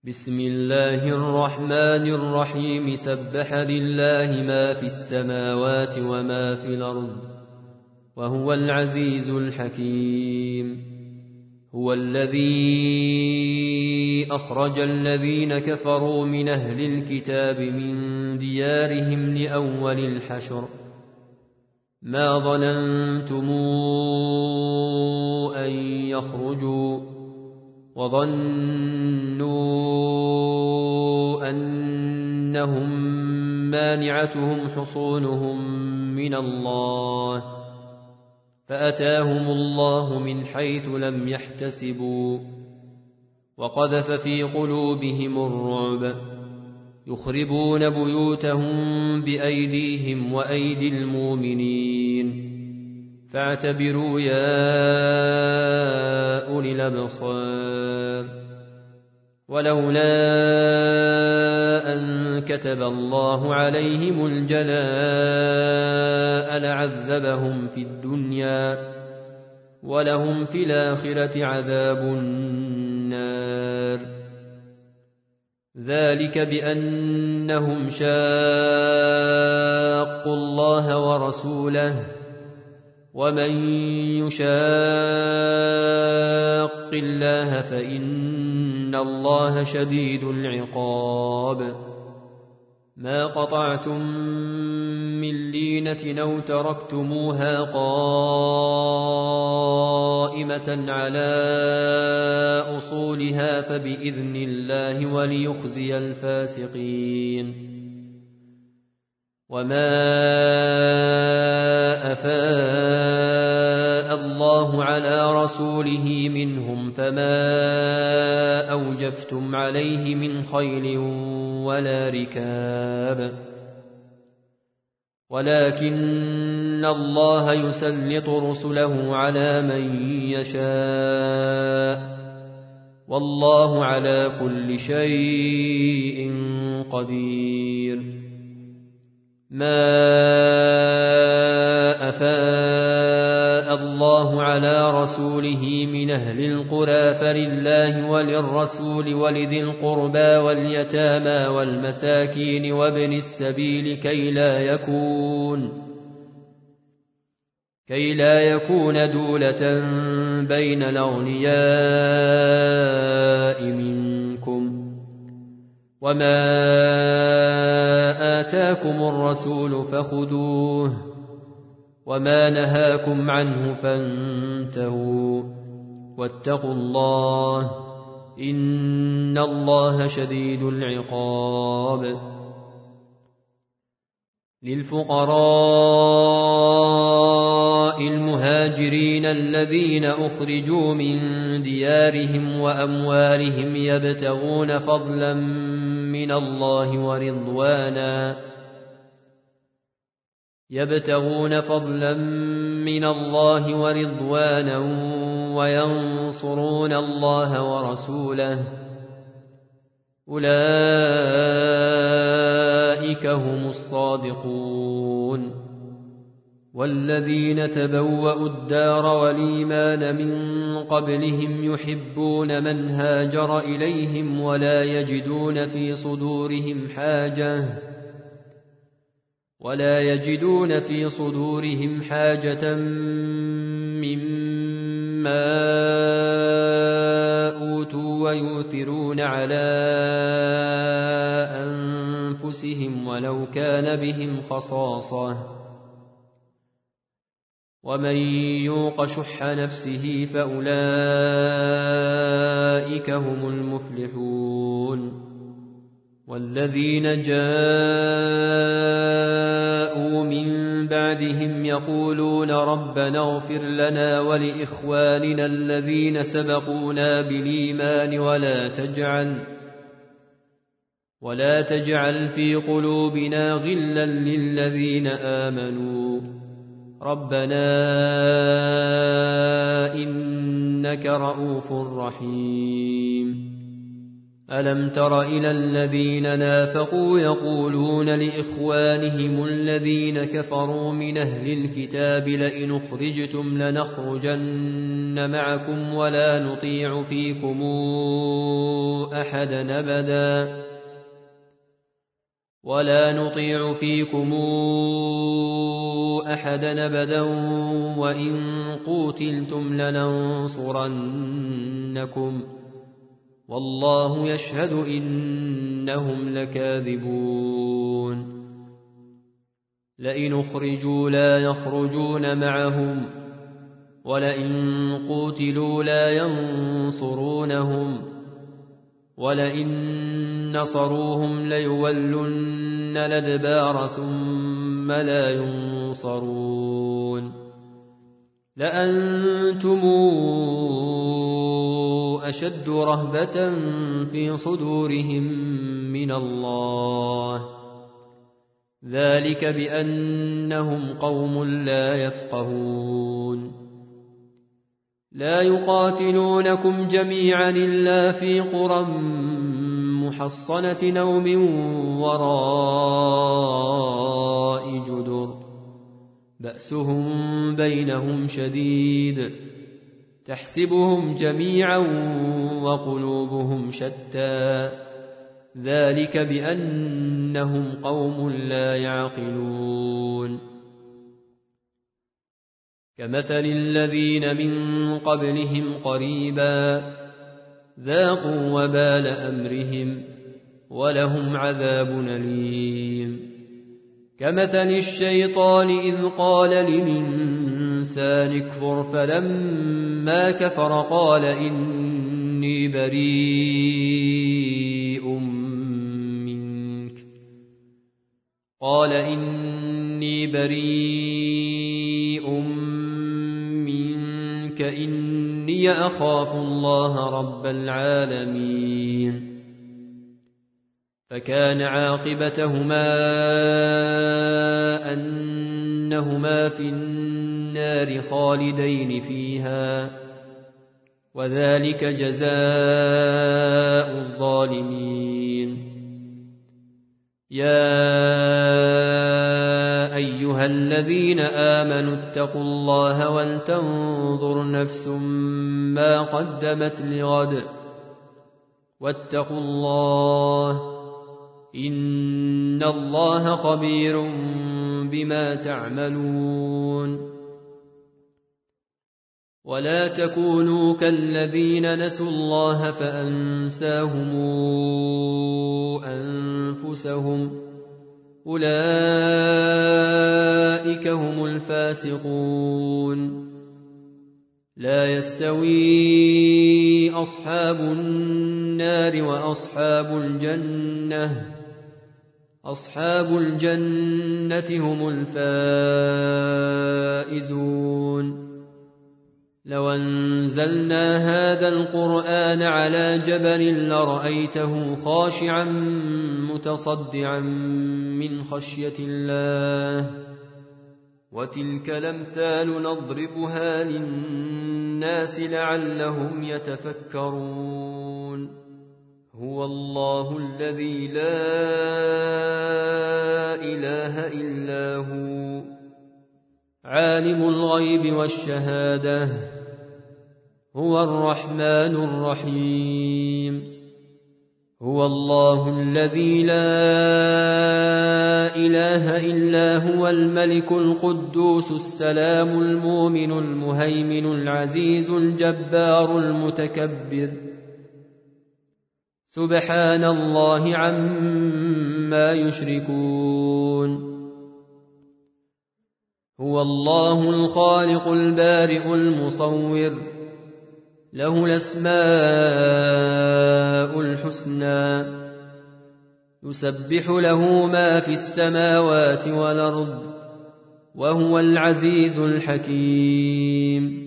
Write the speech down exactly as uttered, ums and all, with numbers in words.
بسم الله الرحمن الرحيم سبح لله ما في السماوات وما في الأرض وهو العزيز الحكيم. هو الذي أخرج الذين كفروا من أهل الكتاب من ديارهم لأول الحشر ما ظننتم أن يخرجوا وظنوا أنهم مانعتهم حصونهم من الله فأتاهم الله من حيث لم يحتسبوا وقذف في قلوبهم الرعب يخربون بيوتهم بأيديهم وأيدي المؤمنين فاعتبروا يا أولي الأبصار. ولولا أن كتب الله عليهم الجلاء لعذبهم في الدنيا ولهم في الآخرة عذاب النار ذلك بأنهم شاقوا الله ورسوله ومن يشاق الله فإن الله شديد العقاب. ما قطعتم من لينة أو تركتموها قائمة على أصولها فبإذن الله وليخزي الفاسقين. وما أفاء الله على رسوله منهم فما أوجفتم عليه من خيل ولا ركاب ولكن الله يسلط رسله على من يشاء والله على كل شيء قدير. ما أفاء الله على رسوله من أهل القرى فلله وللرسول ولذي القربى واليتامى والمساكين وابن السبيل كي لا يكون كي لا يكون دولة بين الأغنياء منكم. وما آتاكم الرسول فخذوه وما نهاكم عنه فانتهوا واتقوا الله إن الله شديد العقاب. للفقراء المهاجرين الذين أخرجوا من ديارهم وأموالهم يبتغون فضلا من الله ورضوانا يبتغون فضلا من الله ورضوانا وينصرون الله ورسوله أولئك هم الصادقون. والذين تبوأوا الدار والإيمان من قبلهم يحبون من هاجر إليهم ولا يجدون في صدورهم حاجة ولا يجدون في صدورهم حاجة مما أوتوا ويؤثرون على أنفسهم ولو كان بهم خصاصة ومن يوق شح نفسه فأولئك هم المفلحون. والذين جاءوا من بعدهم يقولون ربنا اغفر لنا ولإخواننا الذين سبقونا بالإيمان ولا تجعل ولا تجعل في قلوبنا غلا للذين آمنوا ربنا إنك رؤوف رحيم. ألم تر إلى الذين نافقوا يقولون لإخوانهم الذين كفروا من أهل الكتاب لئن أخرجتم لنخرجن لنخرجن معكم ولا نطيع فيكم أحدا أبدا ولا نطيع فيكم أحدا أبدا وإن قوتلتم لننصرنكم والله يشهد إنهم لكاذبون لئن أخرجوا لا يخرجون معهم ولئن قوتلوا لا ينصرونهم ولئن نصروهم ليولن الأدبار ثم لا ينصرون لأنتم أشد رهبة في صدورهم من الله ذلك بأنهم قوم لا يفقهون لا يقاتلونكم جميعا إلا في قرى محصنة أو من وراء جدر بأسهم بينهم شديد تحسبهم جميعا وقلوبهم شتى ذلك بأنهم قوم لا يعقلون كمثل الذين من قبلهم قريبا ذاقوا وبال أمرهم ولهم عذاب أليم كمثل الشيطان إذ قال للإنسان اكفر فلما كفر قال إني بريء منك قال إني بريء منك إني أخاف الله رب العالمين فكان عاقبتهما أنهما في النار خالدين فيها وذلك جزاء الظالمين يا أيها الذين آمنوا اتقوا الله ولتنظر نفس ما قدمت لغد واتقوا الله إن الله خبير بما تعملون ولا تكونوا كالذين نسوا الله فأنساهم أنفسهم أولئك هم الفاسقون لا يستوي أصحاب النار وأصحاب الجنة أصحاب الجنة هم الفائزون لو أنزلنا هذا القرآن على جبل لرأيته خاشعا متصدعا من خشية الله وتلك الأمثال نضربها للناس لعلهم يتفكرون هو الله الذي لا إله إلا هو عالم الغيب والشهادة هو الرحمن الرحيم هو الله الذي لا إله إلا هو الملك القدوس السلام المؤمن المهيمن العزيز الجبار المتكبر سبحان الله عما يشركون هو الله الخالق البارئ المصور له الأسماء الحسنى يسبح له ما في السماوات والأرض وهو العزيز الحكيم